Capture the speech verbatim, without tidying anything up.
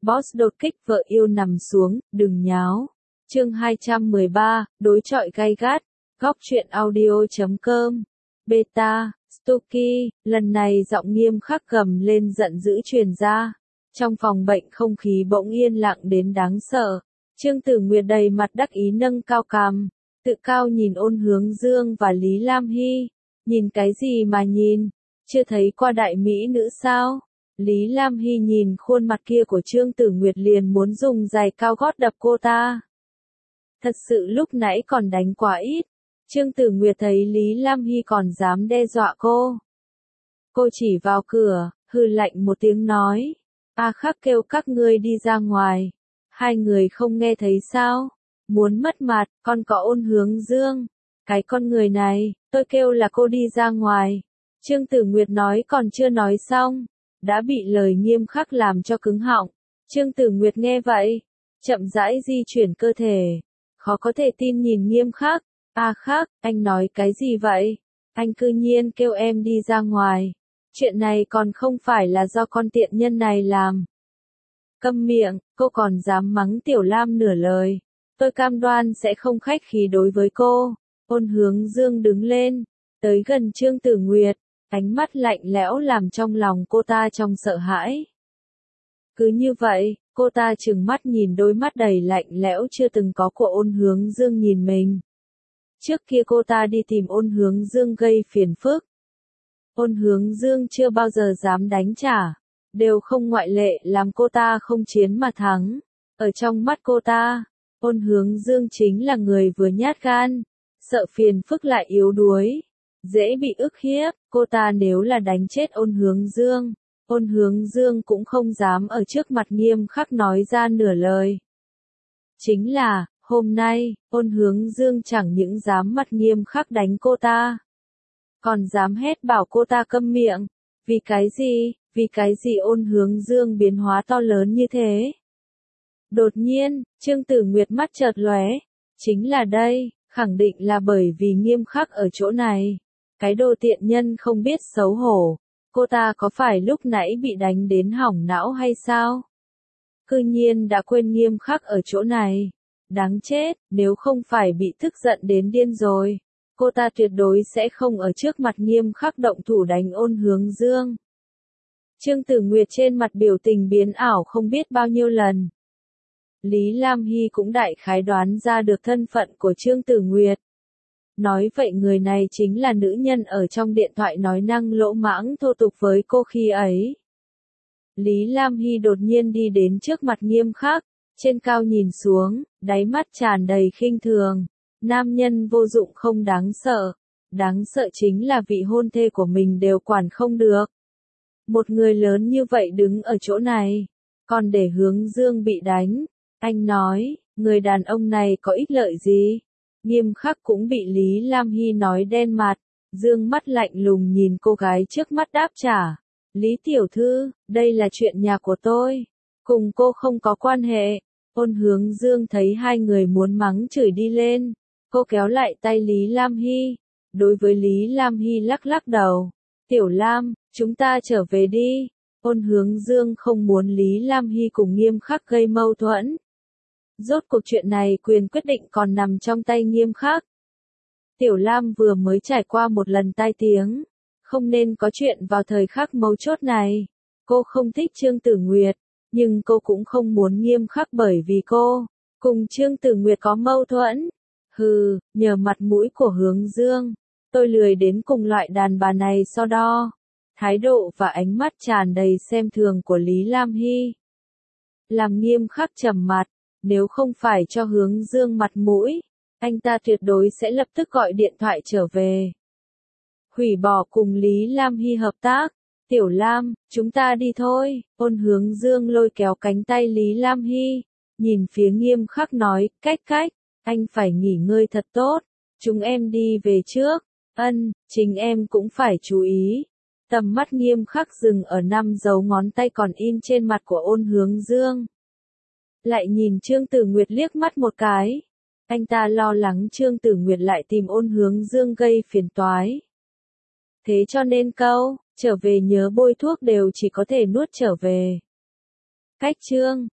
Boss đột kích vợ yêu nằm xuống, đừng nháo. Chương hai trăm mười ba, đối chọi gay gắt. Góc truyện audio chấm com. Beta, Stucky, lần này giọng nghiêm khắc gầm lên giận dữ truyền ra. Trong phòng bệnh không khí bỗng yên lặng đến đáng sợ. Trương Tử Nguyệt đầy mặt đắc ý nâng cao cằm, tự cao nhìn Ôn Hướng Dương và Lý Lam Hy. Nhìn cái gì mà nhìn, chưa thấy qua đại mỹ nữ sao? Lý Lam Hy nhìn khuôn mặt kia của Trương Tử Nguyệt liền muốn dùng giày cao gót đập cô ta. Thật sự lúc nãy còn đánh quá ít. Trương Tử Nguyệt thấy Lý Lam Hy còn dám đe dọa cô. Cô chỉ vào cửa, hừ lạnh một tiếng nói. A Khắc kêu các ngươi đi ra ngoài. Hai người không nghe thấy sao? Muốn mất mặt, còn có Ôn Hướng Dương. Cái con người này, tôi kêu là cô đi ra ngoài. Trương Tử Nguyệt nói còn chưa nói xong. Đã bị lời nghiêm khắc làm cho cứng họng. Trương Tử Nguyệt nghe vậy, chậm rãi di chuyển cơ thể. Khó có thể tin nhìn nghiêm khắc. A Khắc, anh nói cái gì vậy? Anh cư nhiên kêu em đi ra ngoài. Chuyện này còn không phải là do con tiện nhân này làm. Câm miệng, cô còn dám mắng Tiểu Lam nửa lời. Tôi cam đoan sẽ không khách khí đối với cô. Ôn Hướng Dương đứng lên, tới gần Trương Tử Nguyệt, ánh mắt lạnh lẽo làm trong lòng cô ta trong sợ hãi. Cứ như vậy, cô ta trừng mắt nhìn đôi mắt đầy lạnh lẽo chưa từng có của Ôn Hướng Dương nhìn mình. Trước kia cô ta đi tìm Ôn Hướng Dương gây phiền phức. Ôn Hướng Dương chưa bao giờ dám đánh trả, đều không ngoại lệ làm cô ta không chiến mà thắng. Ở trong mắt cô ta, Ôn Hướng Dương chính là người vừa nhát gan, sợ phiền phức lại yếu đuối, dễ bị ức hiếp. Cô ta nếu là đánh chết Ôn Hướng Dương, Ôn Hướng Dương cũng không dám ở trước mặt nghiêm khắc nói ra nửa lời. Chính là, hôm nay, Ôn Hướng Dương chẳng những dám mặt nghiêm khắc đánh cô ta, còn dám hét bảo cô ta câm miệng. Vì cái gì, vì cái gì Ôn Hướng Dương biến hóa to lớn như thế? Đột nhiên, Trương Tử Nguyệt mắt chợt lóe, chính là đây, khẳng định là bởi vì nghiêm khắc ở chỗ này. Cái đồ tiện nhân không biết xấu hổ, cô ta có phải lúc nãy bị đánh đến hỏng não hay sao? Cư nhiên đã quên nghiêm khắc ở chỗ này. Đáng chết, nếu không phải bị tức giận đến điên rồi, cô ta tuyệt đối sẽ không ở trước mặt nghiêm khắc động thủ đánh Ôn Hướng Dương. Trương Tử Nguyệt trên mặt biểu tình biến ảo không biết bao nhiêu lần. Lý Lam Hy cũng đại khái đoán ra được thân phận của Trương Tử Nguyệt. Nói vậy người này chính là nữ nhân ở trong điện thoại nói năng lỗ mãng thô tục với cô khi ấy. Lý Lam Hy đột nhiên đi đến trước mặt nghiêm khắc, trên cao nhìn xuống, đáy mắt tràn đầy khinh thường. Nam nhân vô dụng không đáng sợ, đáng sợ chính là vị hôn thê của mình đều quản không được. Một người lớn như vậy đứng ở chỗ này, còn để Hướng Dương bị đánh. Anh nói, người đàn ông này có ích lợi gì? Nghiêm khắc cũng bị Lý Lam Hy nói đen mặt, dương mắt lạnh lùng nhìn cô gái trước mắt đáp trả. Lý tiểu thư, đây là chuyện nhà của tôi, cùng cô không có quan hệ. Ôn Hướng Dương thấy hai người muốn mắng chửi đi lên, cô kéo lại tay Lý Lam Hy, đối với Lý Lam Hy lắc lắc đầu. Tiểu Lam, chúng ta trở về đi. Ôn Hướng Dương không muốn Lý Lam Hy cùng nghiêm khắc gây mâu thuẫn. Rốt cuộc chuyện này quyền quyết định còn nằm trong tay nghiêm khắc. Tiểu Lam vừa mới trải qua một lần tai tiếng, không nên có chuyện vào thời khắc mấu chốt này. Cô không thích Trương Tử Nguyệt, nhưng cô cũng không muốn nghiêm khắc bởi vì cô cùng Trương Tử Nguyệt có mâu thuẫn. Hừ, nhờ mặt mũi của Hướng Dương, tôi lười đến cùng loại đàn bà này so đo. Thái độ và ánh mắt tràn đầy xem thường của Lý Lam Hy làm nghiêm khắc trầm mặt. Nếu không phải cho Hướng Dương mặt mũi, anh ta tuyệt đối sẽ lập tức gọi điện thoại trở về. Hủy bỏ cùng Lý Lam Hy hợp tác. Tiểu Lam, chúng ta đi thôi. Ôn Hướng Dương lôi kéo cánh tay Lý Lam Hy, nhìn phía nghiêm khắc nói, cách cách, anh phải nghỉ ngơi thật tốt. Chúng em đi về trước. Ân, chính em cũng phải chú ý. Tầm mắt nghiêm khắc dừng ở năm dấu ngón tay còn in trên mặt của Ôn Hướng Dương. Lại nhìn Trương Tử Nguyệt liếc mắt một cái. Anh ta lo lắng Trương Tử Nguyệt lại tìm Ôn Hướng Dương gây phiền toái. Thế cho nên câu, trở về nhớ bôi thuốc đều chỉ có thể nuốt trở về. Cách chương